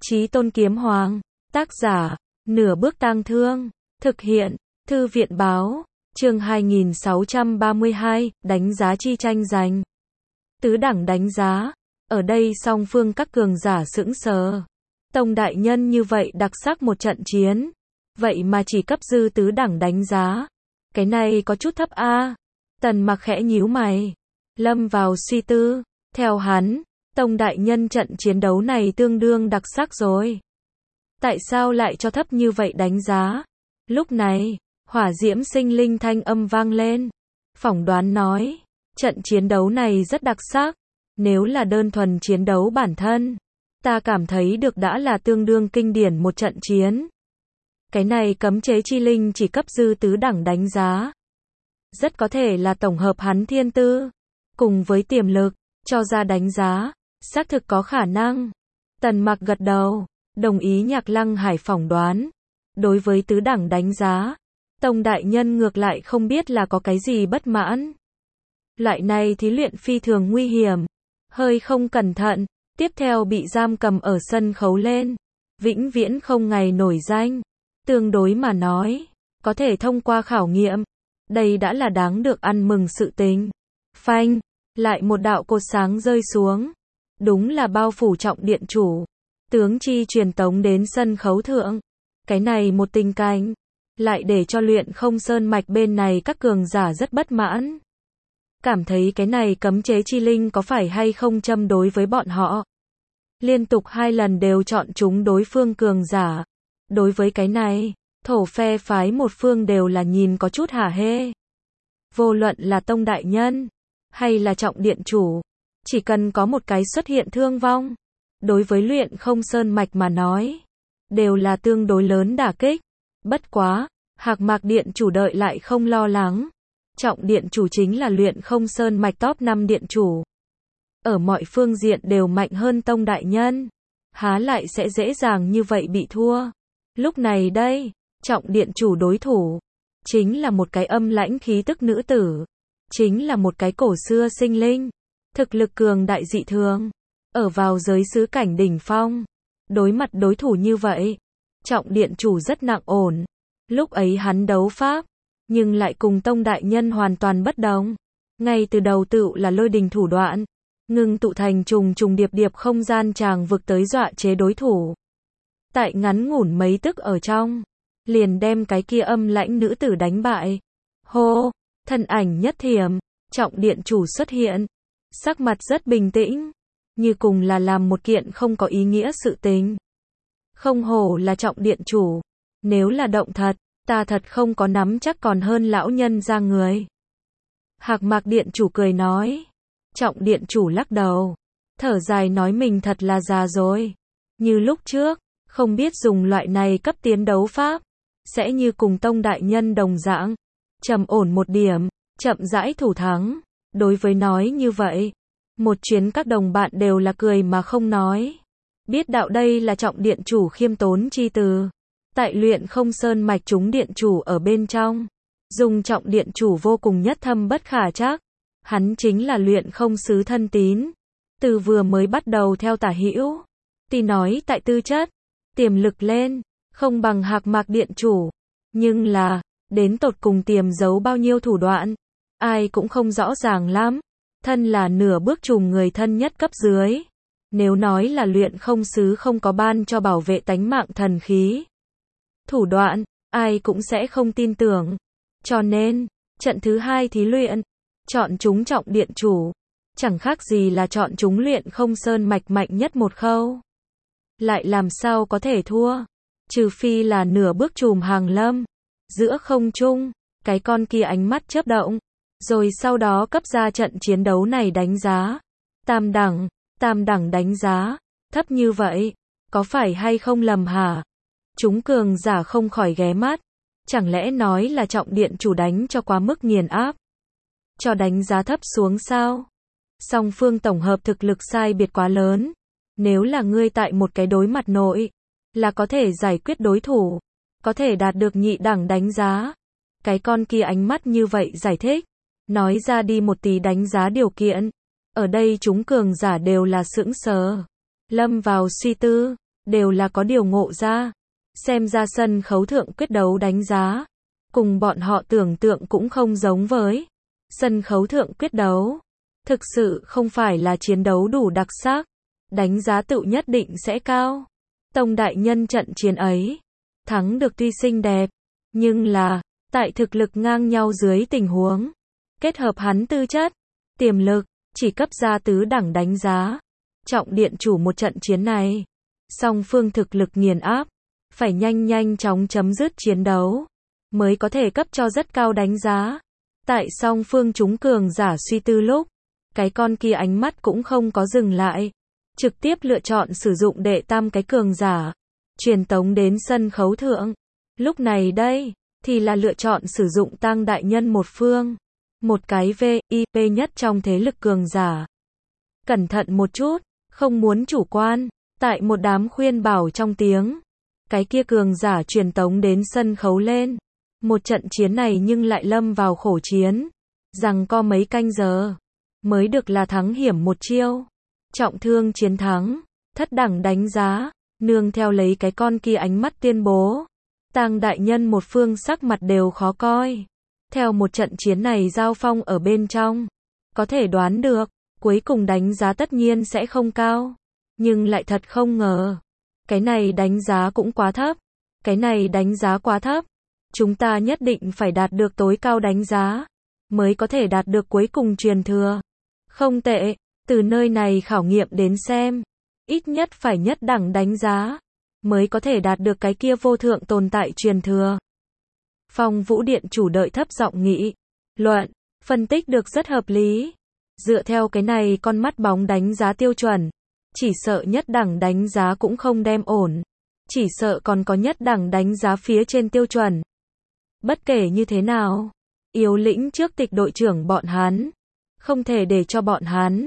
Chí Tôn Kiếm Hoàng, tác giả, Nửa Bước Tang Thương, thực hiện, Thư viện Báo, chương 2632, đánh giá chi tranh giành. Tứ đẳng đánh giá, ở đây song phương các cường giả sững sờ. Tông đại nhân như vậy đặc sắc một trận chiến, vậy mà chỉ cấp dư tứ đẳng đánh giá. Cái này có chút thấp a. Tần Mặc khẽ nhíu mày, lâm vào suy tư, theo hắn, Tông đại nhân trận chiến đấu này tương đương đặc sắc rồi. Tại sao lại cho thấp như vậy đánh giá? Lúc này, hỏa diễm sinh linh thanh âm vang lên. Phỏng đoán nói, trận chiến đấu này rất đặc sắc. Nếu là đơn thuần chiến đấu bản thân, ta cảm thấy được đã là tương đương kinh điển một trận chiến. Cái này cấm chế chi linh chỉ cấp dư tứ đẳng đánh giá. Rất có thể là tổng hợp hắn thiên tư, cùng với tiềm lực, cho ra đánh giá, xác thực có khả năng. Tần Mặc gật đầu, đồng ý Nhạc Lăng Hải phỏng đoán. Đối với tứ đẳng đánh giá, Tông đại nhân ngược lại không biết là có cái gì bất mãn. Loại này thí luyện phi thường nguy hiểm, hơi không cẩn thận, tiếp theo bị giam cầm ở sân khấu lên, vĩnh viễn không ngày nổi danh. Tương đối mà nói, có thể thông qua khảo nghiệm, đây đã là đáng được ăn mừng sự tình. Phanh, lại một đạo cột sáng rơi xuống, đúng là bao phủ Trọng điện chủ. Tướng chi truyền tống đến sân khấu thượng. Cái này một tình cảnh, lại để cho Luyện Không Sơn mạch bên này các cường giả rất bất mãn. Cảm thấy cái này cấm chế chi linh có phải hay không châm đối với bọn họ. Liên tục 2 lần đều chọn chúng đối phương cường giả. Đối với cái này, thổ phe phái một phương đều là nhìn có chút hả hê. Vô luận là Tông đại nhân, hay là Trọng điện chủ, chỉ cần có một cái xuất hiện thương vong, đối với Luyện Không Sơn mạch mà nói, đều là tương đối lớn đả kích. Bất quá, Hạc Mạc điện chủ đợi lại không lo lắng. Trọng điện chủ chính là Luyện Không Sơn mạch top 5 điện chủ. Ở mọi phương diện đều mạnh hơn Tông đại nhân. Há lại sẽ dễ dàng như vậy bị thua. Lúc này đây, Trọng điện chủ đối thủ, chính là một cái âm lãnh khí tức nữ tử. Chính là một cái cổ xưa sinh linh. Thực lực cường đại dị thường. Ở vào giới xứ cảnh đỉnh phong. Đối mặt đối thủ như vậy, Trọng điện chủ rất nặng ổn. Lúc ấy hắn đấu pháp, nhưng lại cùng Tông đại nhân hoàn toàn bất đồng. Ngay từ đầu tựu là lôi đình thủ đoạn, ngưng tụ thành trùng trùng điệp điệp không gian tràng vực tới dọa chế đối thủ. Tại ngắn ngủn mấy tức ở trong, liền đem cái kia âm lãnh nữ tử đánh bại. Hô, thân ảnh nhất thiểm, Trọng điện chủ xuất hiện, sắc mặt rất bình tĩnh, như cùng là làm một kiện không có ý nghĩa sự tình. Không hổ là Trọng điện chủ, nếu là động thật, ta thật không có nắm chắc còn hơn lão nhân ra người. Hạc Mạc điện chủ cười nói. Trọng điện chủ lắc đầu, thở dài nói mình thật là già rồi. Như lúc trước, không biết dùng loại này cấp tiến đấu pháp, sẽ như cùng Tông đại nhân đồng dạng, trầm ổn một điểm, chậm rãi thủ thắng. Đối với nói như vậy, một chuyến các đồng bạn đều là cười mà không nói. Biết đạo đây là Trọng điện chủ khiêm tốn chi từ. Tại Luyện Không Sơn mạch chúng điện chủ ở bên trong, dùng Trọng điện chủ vô cùng nhất thâm bất khả trắc. Hắn chính là Luyện Không sứ thân tín. Từ vừa mới bắt đầu theo tả hữu, tuy nói tại tư chất, tiềm lực lên, không bằng Hạc Mạc điện chủ. Nhưng là, đến tột cùng tiềm giấu bao nhiêu thủ đoạn, ai cũng không rõ ràng lắm. Thân là nửa bước trùm người thân nhất cấp dưới. Nếu nói là Luyện Không sứ không có ban cho bảo vệ tánh mạng thần khí, thủ đoạn, ai cũng sẽ không tin tưởng. Cho nên, trận thứ 2 thí luyện, chọn chúng Trọng điện chủ, chẳng khác gì là chọn chúng Luyện Không Sơn mạch mạnh nhất một khâu. Lại làm sao có thể thua, trừ phi là nửa bước trùm hàng lâm. Giữa không trung, cái con kia ánh mắt chớp động, rồi sau đó cấp ra trận chiến đấu này đánh giá. Tam đẳng đánh giá, thấp như vậy, có phải hay không lầm hả? Chúng cường giả không khỏi ghé mắt, chẳng lẽ nói là Trọng điện chủ đánh cho quá mức nghiền áp, cho đánh giá thấp xuống sao? Song phương tổng hợp thực lực sai biệt quá lớn. Nếu là ngươi tại một cái đối mặt nội, là có thể giải quyết đối thủ, có thể đạt được nhị đẳng đánh giá. Cái con kia ánh mắt như vậy giải thích, nói ra đi một tí đánh giá điều kiện. Ở đây chúng cường giả đều là sững sờ, lâm vào suy tư. đều là có điều ngộ ra. Xem ra sân khấu thượng quyết đấu đánh giá, cùng bọn họ tưởng tượng cũng không giống với. Sân khấu thượng quyết đấu, thực sự không phải là chiến đấu đủ đặc sắc, đánh giá tự nhất định sẽ cao. Tông đại nhân trận chiến ấy, thắng được tuy xinh đẹp, nhưng là, tại thực lực ngang nhau dưới tình huống, kết hợp hắn tư chất, tiềm lực, chỉ cấp ra tứ đẳng đánh giá. Trọng điện chủ một trận chiến này, song phương thực lực nghiền áp, phải nhanh chóng chấm dứt chiến đấu, mới có thể cấp cho rất cao đánh giá. Tại song phương chúng cường giả suy tư lúc, cái con kia ánh mắt cũng không có dừng lại, trực tiếp lựa chọn sử dụng đệ tam cái cường giả, truyền tống đến sân khấu thượng. Lúc này đây, thì là lựa chọn sử dụng Tang đại nhân một phương, một cái VIP nhất trong thế lực cường giả. Cẩn thận một chút, không muốn chủ quan, tại một đám khuyên bảo trong tiếng, cái kia cường giả truyền tống đến sân khấu lên. Một trận chiến này nhưng lại lâm vào khổ chiến, rằng có mấy canh giờ, mới được là thắng hiểm một chiêu. Trọng thương chiến thắng, thất đẳng đánh giá, nương theo lấy cái con kia ánh mắt tuyên bố. Tang đại nhân một phương sắc mặt đều khó coi. Theo một trận chiến này giao phong ở bên trong, có thể đoán được, cuối cùng đánh giá tất nhiên sẽ không cao. Nhưng lại thật không ngờ, cái này đánh giá cũng quá thấp. Cái này đánh giá quá thấp. Chúng ta nhất định phải đạt được tối cao đánh giá, mới có thể đạt được cuối cùng truyền thừa. Không tệ, từ nơi này khảo nghiệm đến xem, ít nhất phải nhất đẳng đánh giá, mới có thể đạt được cái kia vô thượng tồn tại truyền thừa. Phong Vũ Điện chủ đợi thấp giọng nghị luận, phân tích được rất hợp lý. Dựa theo cái này con mắt bóng đánh giá tiêu chuẩn, chỉ sợ nhất đẳng đánh giá cũng không đem ổn, chỉ sợ còn có nhất đẳng đánh giá phía trên tiêu chuẩn. Bất kể như thế nào, yếu lĩnh trước tịch đội trưởng bọn hắn, không thể để cho bọn hắn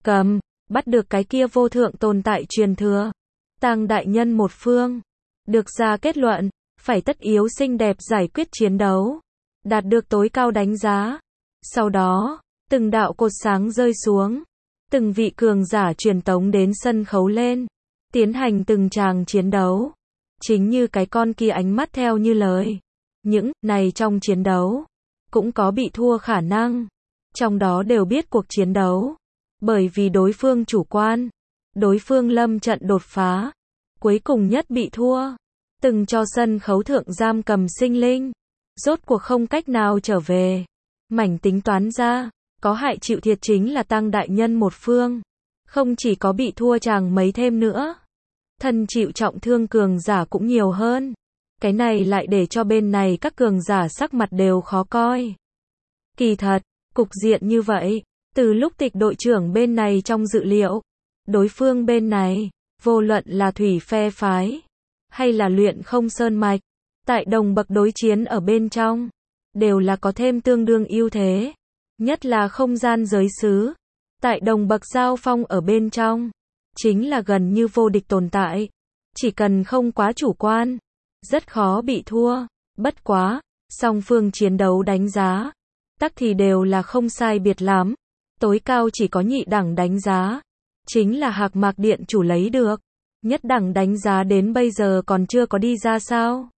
bắt được cái kia vô thượng tồn tại truyền thừa. Tang đại nhân một phương, được ra kết luận, phải tất yếu xinh đẹp giải quyết chiến đấu, đạt được tối cao đánh giá. Sau đó, từng đạo cột sáng rơi xuống, từng vị cường giả truyền tống đến sân khấu lên, tiến hành từng tràng chiến đấu. Chính như cái con kia ánh mắt theo như lời, những này trong chiến đấu cũng có bị thua khả năng, trong đó đều biết cuộc chiến đấu, bởi vì đối phương chủ quan, đối phương lâm trận đột phá, cuối cùng nhất bị thua, từng cho sân khấu thượng giam cầm sinh linh, rốt cuộc không cách nào trở về. Mảnh tính toán ra, có hại chịu thiệt chính là Tang đại nhân một phương, không chỉ có bị thua chàng mấy thêm nữa, thân chịu trọng thương cường giả cũng nhiều hơn. Cái này lại để cho bên này các cường giả sắc mặt đều khó coi. Kỳ thật, cục diện như vậy, từ lúc tịch đội trưởng bên này trong dự liệu, đối phương bên này, vô luận là thủy phe phái, hay là luyện không sơn mạch, tại đồng bậc đối chiến ở bên trong, đều là có thêm tương đương ưu thế. Nhất là không gian giới xứ, tại đồng bậc giao phong ở bên trong, chính là gần như vô địch tồn tại. Chỉ cần không quá chủ quan, rất khó bị thua. Bất quá, song phương chiến đấu đánh giá, tắc thì đều là không sai biệt lắm. Tối cao chỉ có nhị đẳng đánh giá, chính là Hạc Mạc Điện chủ lấy được. Nhất đẳng đánh giá đến bây giờ còn chưa có đi ra sao?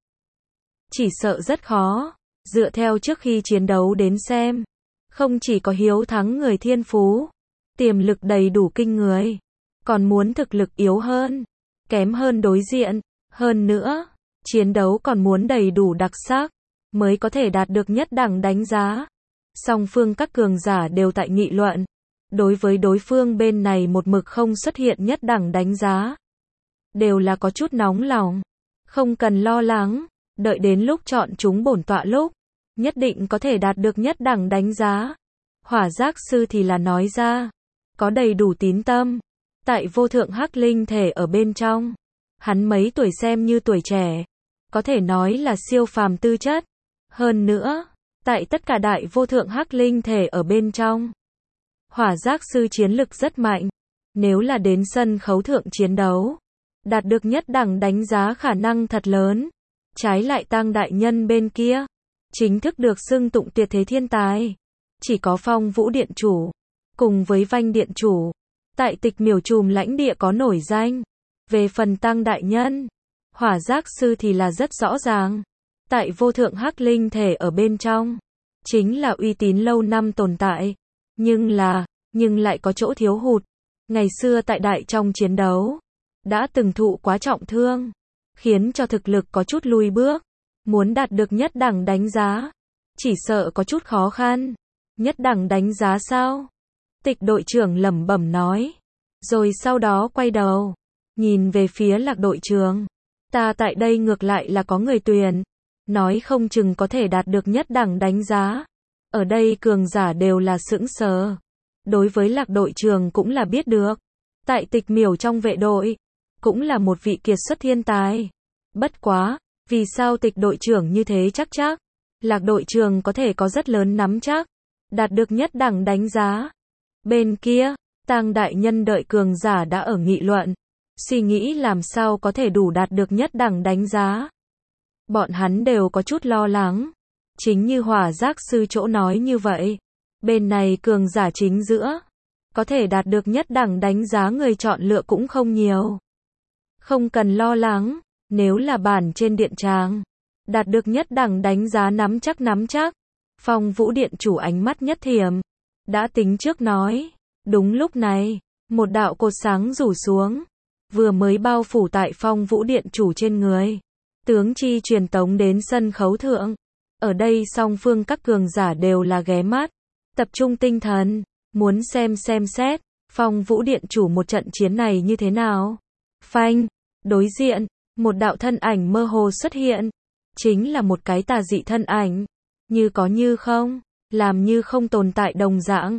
Chỉ sợ rất khó. Dựa theo trước khi chiến đấu đến xem, không chỉ có hiếu thắng người thiên phú, tiềm lực đầy đủ kinh người, còn muốn thực lực yếu hơn, kém hơn đối diện. Hơn nữa, chiến đấu còn muốn đầy đủ đặc sắc, mới có thể đạt được nhất đẳng đánh giá. Song phương các cường giả đều tại nghị luận, đối với đối phương bên này một mực không xuất hiện nhất đẳng đánh giá, đều là có chút nóng lòng. Không cần lo lắng, đợi đến lúc chọn chúng bổn tọa lúc, nhất định có thể đạt được nhất đẳng đánh giá. Hỏa Giác Sư thì là nói ra, có đầy đủ tín tâm. Tại vô thượng hắc linh thể ở bên trong, hắn mấy tuổi xem như tuổi trẻ, có thể nói là siêu phàm tư chất. Hơn nữa, tại tất cả đại vô thượng hắc linh thể ở bên trong, Hỏa Giác Sư chiến lực rất mạnh. Nếu là đến sân khấu thượng chiến đấu, đạt được nhất đẳng đánh giá khả năng thật lớn. Trái lại Tang đại nhân bên kia, chính thức được xưng tụng tuyệt thế thiên tài, chỉ có Phong Vũ Điện chủ cùng với Vanh Điện chủ tại Tịch Miểu Trùm lãnh địa có nổi danh. Về phần Tăng đại nhân, Hỏa Giác sư thì là rất rõ ràng. Tại vô thượng hắc linh thể ở bên trong, chính là uy tín lâu năm tồn tại. Nhưng lại có chỗ thiếu hụt. Ngày xưa tại đại trong chiến đấu, đã từng thụ quá trọng thương, khiến cho thực lực có chút lùi bước. Muốn đạt được nhất đẳng đánh giá, chỉ sợ có chút khó khăn. Nhất đẳng đánh giá sao? Tịch đội trưởng lẩm bẩm nói. Rồi sau đó quay đầu, nhìn về phía Lạc đội trưởng. Ta tại đây ngược lại là có người tuyển, nói không chừng có thể đạt được nhất đẳng đánh giá. Ở đây cường giả đều là sững sờ. Đối với Lạc đội trưởng cũng là biết được. Tại Tịch Miểu trong vệ đội, cũng là một vị kiệt xuất thiên tài. Bất quá, vì sao Tịch đội trưởng như thế chắc chắc? Lạc đội trưởng có thể có rất lớn nắm chắc, đạt được nhất đẳng đánh giá. Bên kia, Tang đại nhân đợi cường giả đã ở nghị luận, suy nghĩ làm sao có thể đủ đạt được nhất đẳng đánh giá. Bọn hắn đều có chút lo lắng. Chính như Hỏa Giác sư chỗ nói như vậy. Bên này cường giả chính giữa, có thể đạt được nhất đẳng đánh giá người chọn lựa cũng không nhiều. Không cần lo lắng, nếu là bản trên điện tràng, đạt được nhất đẳng đánh giá nắm chắc. Phong Vũ điện chủ ánh mắt nhất thiểm, đã tính trước nói. Đúng lúc này, một đạo cột sáng rủ xuống, vừa mới bao phủ tại Phong Vũ điện chủ trên người. Tướng chi truyền tống đến sân khấu thượng. Ở đây song phương các cường giả đều là ghé mắt, tập trung tinh thần, muốn xem xét, Phong Vũ điện chủ một trận chiến này như thế nào. Phanh, đối diện, một đạo thân ảnh mơ hồ xuất hiện, chính là một cái tà dị thân ảnh, như có như không, làm như không tồn tại đồng dạng.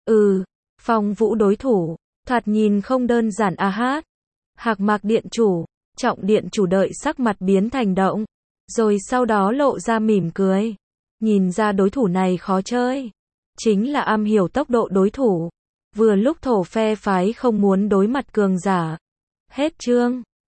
Phong Vũ đối thủ, thoạt nhìn không đơn giản a hát. Hạc Mạc điện chủ, Trọng điện chủ đợi sắc mặt biến thành động, rồi sau đó lộ ra mỉm cười. Nhìn ra đối thủ này khó chơi, chính là am hiểu tốc độ đối thủ. Vừa lúc thổ phe phái không muốn đối mặt cường giả. Hết chương.